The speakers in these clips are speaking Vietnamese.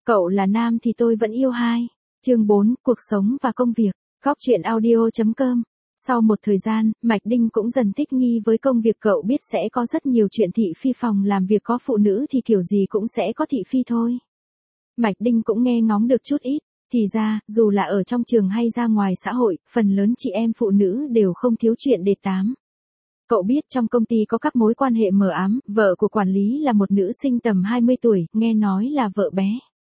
Cậu là nam thì tôi vẫn yêu hai. Chương 4, cuộc sống và công việc. Góc truyện audio.com. Sau một thời gian, Mạch Đinh cũng dần thích nghi với công việc. Cậu biết sẽ có rất nhiều chuyện thị phi, phòng làm việc có phụ nữ thì kiểu gì cũng sẽ có thị phi thôi. Mạch Đinh cũng nghe ngóng được chút ít. Thì ra, dù là ở trong trường hay ra ngoài xã hội, phần lớn chị em phụ nữ đều không thiếu chuyện để tám. Cậu biết trong công ty có các mối quan hệ mờ ám, vợ của quản lý là một nữ sinh tầm 20 tuổi, nghe nói là vợ bé.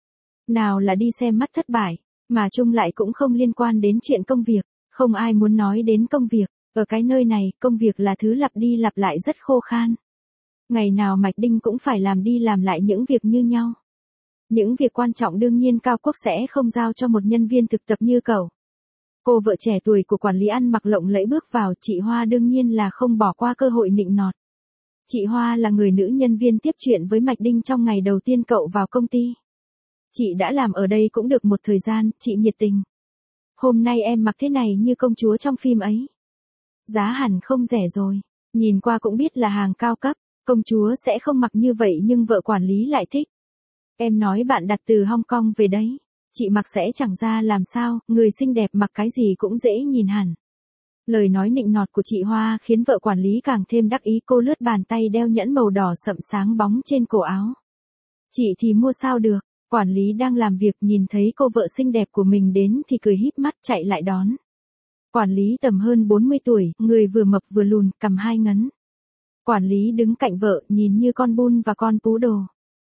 Nào là đi xem mắt thất bại, mà chung lại cũng không liên quan đến chuyện công việc, không ai muốn nói đến công việc, ở cái nơi này, công việc là thứ lặp đi lặp lại rất khô khan. Ngày nào Mạch Đinh cũng phải làm đi làm lại những việc như nhau. Những việc quan trọng đương nhiên Cao Quốc sẽ không giao cho một nhân viên thực tập như cậu. Cô vợ trẻ tuổi của quản lý ăn mặc lộng lẫy bước vào, chị Hoa đương nhiên là không bỏ qua cơ hội nịnh nọt. Chị Hoa là người nữ nhân viên tiếp chuyện với Mạch Đinh trong ngày đầu tiên cậu vào công ty. Chị đã làm ở đây cũng được một thời gian, chị nhiệt tình. Hôm nay em mặc thế này như công chúa trong phim ấy. Giá hẳn không rẻ rồi, nhìn qua cũng biết là hàng cao cấp, công chúa sẽ không mặc như vậy nhưng vợ quản lý lại thích. Em nói bạn đặt từ Hong Kong về đấy, chị mặc sẽ chẳng ra làm sao, người xinh đẹp mặc cái gì cũng dễ nhìn hẳn. Lời nói nịnh nọt của chị Hoa khiến vợ quản lý càng thêm đắc ý, cô lướt bàn tay đeo nhẫn màu đỏ sậm sáng bóng trên cổ áo. Chị thì mua sao được, quản lý đang làm việc nhìn thấy cô vợ xinh đẹp của mình đến thì cười híp mắt chạy lại đón. Quản lý tầm hơn 40 tuổi, người vừa mập vừa lùn, cằm hai ngấn. Quản lý đứng cạnh vợ nhìn như con bun và con pú đồ.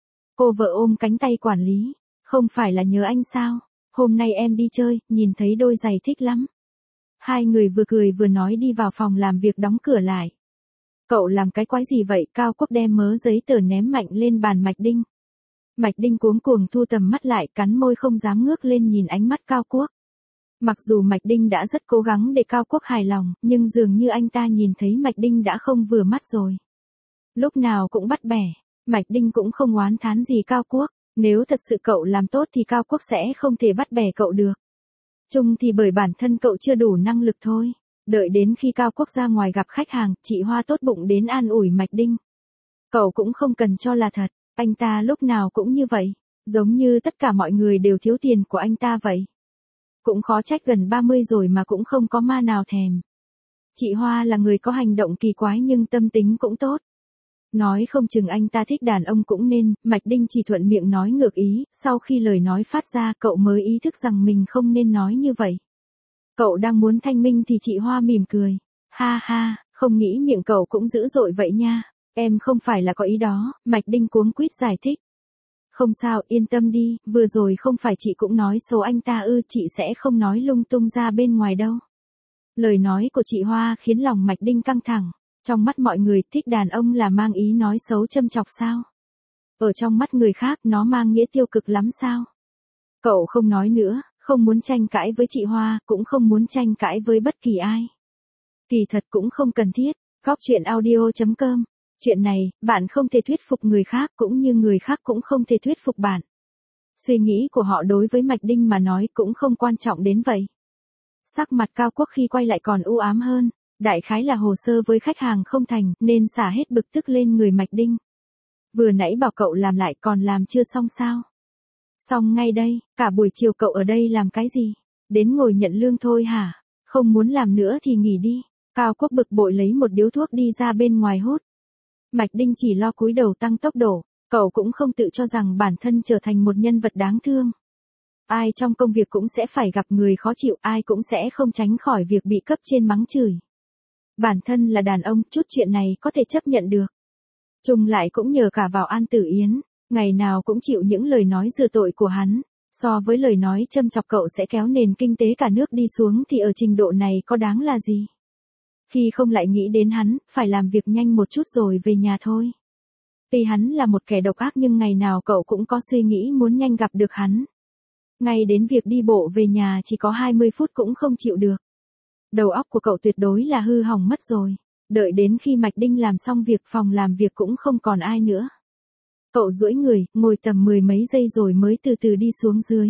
Cô vợ ôm cánh tay quản lý, không phải là nhớ anh sao, hôm nay em đi chơi, nhìn thấy đôi giày thích lắm. Hai người vừa cười vừa nói đi vào phòng làm việc đóng cửa lại. Cậu làm cái quái gì vậy? Cao Quốc đem mớ giấy tờ ném mạnh lên bàn Mạch Đinh. Mạch Đinh cuống cuồng thu tầm mắt lại, cắn môi không dám ngước lên nhìn ánh mắt Cao Quốc. Mặc dù Mạch Đinh đã rất cố gắng để Cao Quốc hài lòng, nhưng dường như anh ta nhìn thấy Mạch Đinh đã không vừa mắt rồi. Lúc nào cũng bắt bẻ, Mạch Đinh cũng không oán thán gì Cao Quốc, nếu thật sự cậu làm tốt thì Cao Quốc sẽ không thể bắt bẻ cậu được. Chung thì bởi bản thân cậu chưa đủ năng lực thôi. Đợi đến khi Cao Quốc ra ngoài gặp khách hàng, chị Hoa tốt bụng đến an ủi Mạch Đinh. Cậu cũng không cần cho là thật, anh ta lúc nào cũng như vậy, giống như tất cả mọi người đều thiếu tiền của anh ta vậy. Cũng khó trách gần 30 rồi mà cũng không có ma nào thèm. Chị Hoa là người có hành động kỳ quái nhưng tâm tính cũng tốt. Nói không chừng anh ta thích đàn ông cũng nên, Mạch Đinh chỉ thuận miệng nói ngược ý, sau khi lời nói phát ra cậu mới ý thức rằng mình không nên nói như vậy. Cậu đang muốn thanh minh thì chị Hoa mỉm cười. Ha ha, không nghĩ miệng cậu cũng dữ dội vậy nha, em không phải là có ý đó, Mạch Đinh cuống quýt giải thích. Không sao, yên tâm đi, vừa rồi không phải chị cũng nói xấu anh ta ư, chị sẽ không nói lung tung ra bên ngoài đâu. Lời nói của chị Hoa khiến lòng Mạch Đinh căng thẳng. Trong mắt mọi người, thích đàn ông là mang ý nói xấu châm chọc sao? Ở trong mắt người khác nó mang nghĩa tiêu cực lắm sao? Cậu không nói nữa, không muốn tranh cãi với chị Hoa, cũng không muốn tranh cãi với bất kỳ ai. Kỳ thật cũng không cần thiết. Góc truyện audio.com. Chuyện này, bạn không thể thuyết phục người khác cũng như người khác cũng không thể thuyết phục bạn. Suy nghĩ của họ đối với Mạch Đinh mà nói cũng không quan trọng đến vậy. Sắc mặt Cao Quốc khi quay lại còn u ám hơn. Đại khái là hồ sơ với khách hàng không thành, nên xả hết bực tức lên người Mạch Đinh. Vừa nãy bảo cậu làm lại còn làm chưa xong sao? Xong ngay đây, cả buổi chiều cậu ở đây làm cái gì? Đến ngồi nhận lương thôi hả? Không muốn làm nữa thì nghỉ đi. Cao Quốc bực bội lấy một điếu thuốc đi ra bên ngoài hút. Mạch Đinh chỉ lo cúi đầu tăng tốc độ, cậu cũng không tự cho rằng bản thân trở thành một nhân vật đáng thương. Ai trong công việc cũng sẽ phải gặp người khó chịu, ai cũng sẽ không tránh khỏi việc bị cấp trên mắng chửi. Bản thân là đàn ông, chút chuyện này có thể chấp nhận được. Chung lại cũng nhờ cả vào An Tử Yến, ngày nào cũng chịu những lời nói rửa tội của hắn. So với lời nói châm chọc cậu sẽ kéo nền kinh tế cả nước đi xuống thì ở trình độ này có đáng là gì. Khi không lại nghĩ đến hắn, phải làm việc nhanh một chút rồi về nhà thôi. Tuy hắn là một kẻ độc ác nhưng ngày nào cậu cũng có suy nghĩ muốn nhanh gặp được hắn. Ngay đến việc đi bộ về nhà chỉ có 20 phút cũng không chịu được. Đầu óc của cậu tuyệt đối là hư hỏng mất rồi. Đợi đến khi Mạch Đinh làm xong việc phòng làm việc cũng không còn ai nữa. Cậu duỗi người, ngồi tầm 10 mấy giây rồi mới từ từ đi xuống dưới.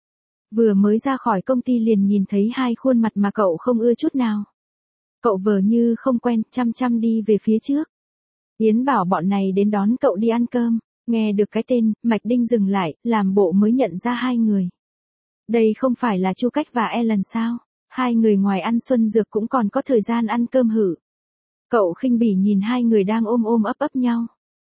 Vừa mới ra khỏi công ty liền nhìn thấy hai khuôn mặt mà cậu không ưa chút nào. Cậu vờ như không quen, chăm chăm đi về phía trước. Yến bảo bọn này đến đón cậu đi ăn cơm. Nghe được cái tên, Mạch Đinh dừng lại, làm bộ mới nhận ra hai người. Đây không phải là Chu Cách và Ellen sao? Hai người ngoài ăn xuân dược cũng còn có thời gian ăn cơm hử. Cậu khinh bỉ nhìn hai người đang ôm ôm ấp ấp nhau.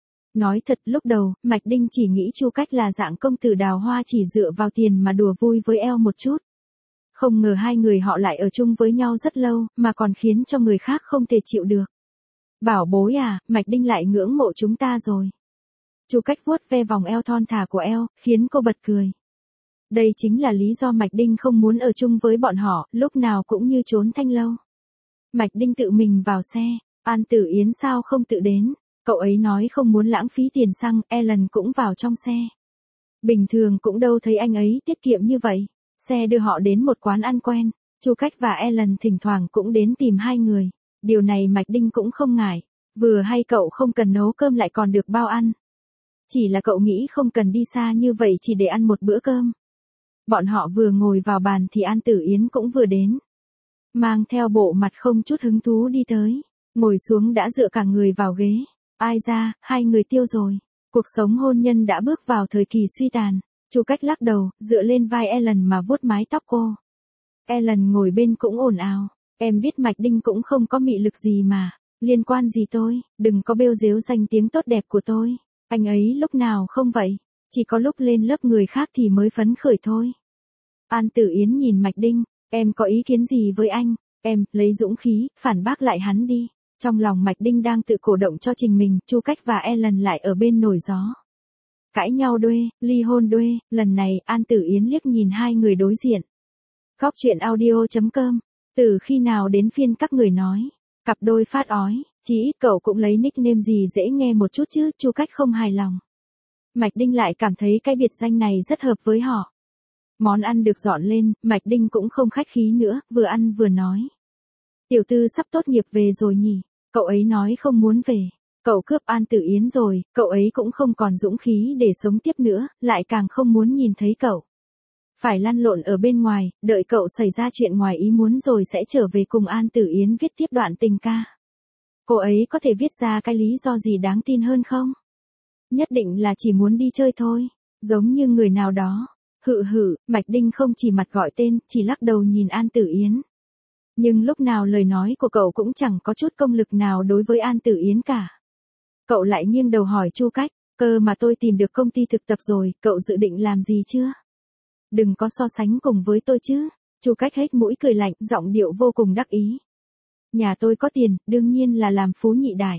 Nói thật lúc đầu, Mạch Đinh chỉ nghĩ Chu Cách là dạng công tử đào hoa chỉ dựa vào tiền mà đùa vui với eo một chút. Không ngờ hai người họ lại ở chung với nhau rất lâu, mà còn khiến cho người khác không thể chịu được. Bảo bối à, Mạch Đinh lại ngưỡng mộ chúng ta rồi. Chu Cách vuốt ve vòng eo thon thả của eo, khiến cô bật cười. Đây chính là lý do Mạch Đinh không muốn ở chung với bọn họ, lúc nào cũng như trốn thanh lâu. Mạch Đinh tự mình vào xe, An Tử Yến sao không tự đến, cậu ấy nói không muốn lãng phí tiền xăng, Ellen cũng vào trong xe. Bình thường cũng đâu thấy anh ấy tiết kiệm như vậy, xe đưa họ đến một quán ăn quen, Chu Cách và Ellen thỉnh thoảng cũng đến tìm hai người, điều này Mạch Đinh cũng không ngại, vừa hay cậu không cần nấu cơm lại còn được bao ăn. Chỉ là cậu nghĩ không cần đi xa như vậy chỉ để ăn một bữa cơm. Bọn họ vừa ngồi vào bàn thì An Tử Yến cũng vừa đến. Mang theo bộ mặt không chút hứng thú đi tới. Ngồi xuống đã dựa cả người vào ghế. Ai ra, hai người tiêu rồi. Cuộc sống hôn nhân đã bước vào thời kỳ suy tàn. Chu Cách lắc đầu, dựa lên vai Ellen mà vuốt mái tóc cô. Ellen ngồi bên cũng ồn ào. Em biết Mạch Đinh cũng không có mị lực gì mà. Liên quan gì tôi, đừng có bêu dếu danh tiếng tốt đẹp của tôi. Anh ấy lúc nào không vậy. Chỉ có lúc lên lớp người khác thì mới phấn khởi thôi. An Tử Yến nhìn Mạch Đinh, em có ý kiến gì với anh? Em, lấy dũng khí, phản bác lại hắn đi. Trong lòng Mạch Đinh đang tự cổ động cho trình mình, Chu Cách và Ellen lại ở bên nổi gió. Cãi nhau đuê, ly hôn đuê, lần này An Tử Yến liếc nhìn hai người đối diện. Góc truyện audio.com, từ khi nào đến phiên các người nói, cặp đôi phát ói, chí ít cậu cũng lấy nickname gì dễ nghe một chút chứ, Chu Cách không hài lòng. Mạch Đinh lại cảm thấy cái biệt danh này rất hợp với họ. Món ăn được dọn lên, Mạch Đinh cũng không khách khí nữa, vừa ăn vừa nói. Tiểu tư sắp tốt nghiệp về rồi nhỉ, cậu ấy nói không muốn về. Cậu cướp An Tử Yến rồi, cậu ấy cũng không còn dũng khí để sống tiếp nữa, lại càng không muốn nhìn thấy cậu. Phải lăn lộn ở bên ngoài, đợi cậu xảy ra chuyện ngoài ý muốn rồi sẽ trở về cùng An Tử Yến viết tiếp đoạn tình ca. Cô ấy có thể viết ra cái lý do gì đáng tin hơn không? Nhất định là chỉ muốn đi chơi thôi, giống như người nào đó. Mạch Đinh không chỉ mặt gọi tên, chỉ lắc đầu nhìn An Tử Yến. Nhưng lúc nào lời nói của cậu cũng chẳng có chút công lực nào đối với An Tử Yến cả. Cậu lại nghiêng đầu hỏi Chu Cách, cơ mà tôi tìm được công ty thực tập rồi, cậu dự định làm gì chưa? Đừng có so sánh cùng với tôi chứ. Chu Cách hết mũi cười lạnh, giọng điệu vô cùng đắc ý. Nhà tôi có tiền, đương nhiên là làm phú nhị đại.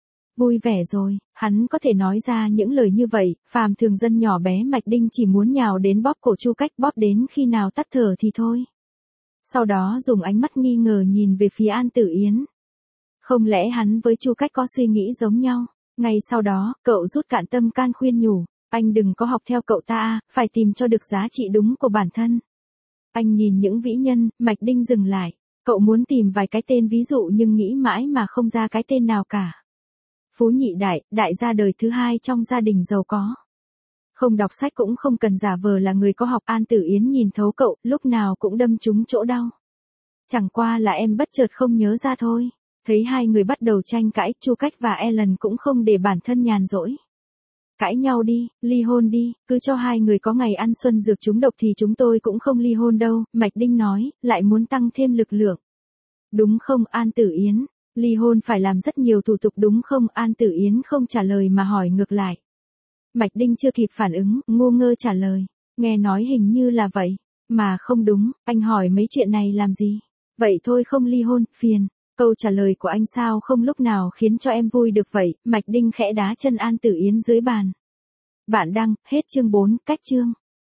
Vui vẻ rồi, hắn có thể nói ra những lời như vậy, phàm thường dân nhỏ bé Mạch Đinh chỉ muốn nhào đến bóp cổ Chu Cách, bóp đến khi nào tắt thở thì thôi. Sau đó dùng ánh mắt nghi ngờ nhìn về phía An Tử Yến. Không lẽ hắn với Chu Cách có suy nghĩ giống nhau? Ngay sau đó, cậu rút cạn tâm can khuyên nhủ, anh đừng có học theo cậu ta, phải tìm cho được giá trị đúng của bản thân. Anh nhìn những vĩ nhân, Mạch Đinh dừng lại, cậu muốn tìm vài cái tên ví dụ nhưng nghĩ mãi mà không ra cái tên nào cả. Phú nhị đại, đại gia đời thứ hai trong gia đình giàu có. Không đọc sách cũng không cần giả vờ là người có học. An Tử Yến nhìn thấu cậu, lúc nào cũng đâm trúng chỗ đau. Chẳng qua là em bất chợt không nhớ ra thôi. Thấy hai người bắt đầu tranh cãi, Chu Cách và Ellen cũng không để bản thân nhàn rỗi. Cãi nhau đi, ly hôn đi, cứ cho hai người có ngày ăn xuân dược trúng độc thì chúng tôi cũng không ly hôn đâu, Mạch Đinh nói, lại muốn tăng thêm lực lượng. Đúng không An Tử Yến? Ly hôn phải làm rất nhiều thủ tục đúng không? An Tử Yến không trả lời mà hỏi ngược lại. Mạch Đinh chưa kịp phản ứng, ngu ngơ trả lời. Nghe nói hình như là vậy. Mà không đúng, anh hỏi mấy chuyện này làm gì? Vậy thôi không ly hôn, phiền. Câu trả lời của anh sao không lúc nào khiến cho em vui được vậy? Mạch Đinh khẽ đá chân An Tử Yến dưới bàn. Bạn đăng, hết chương 4, cách chương.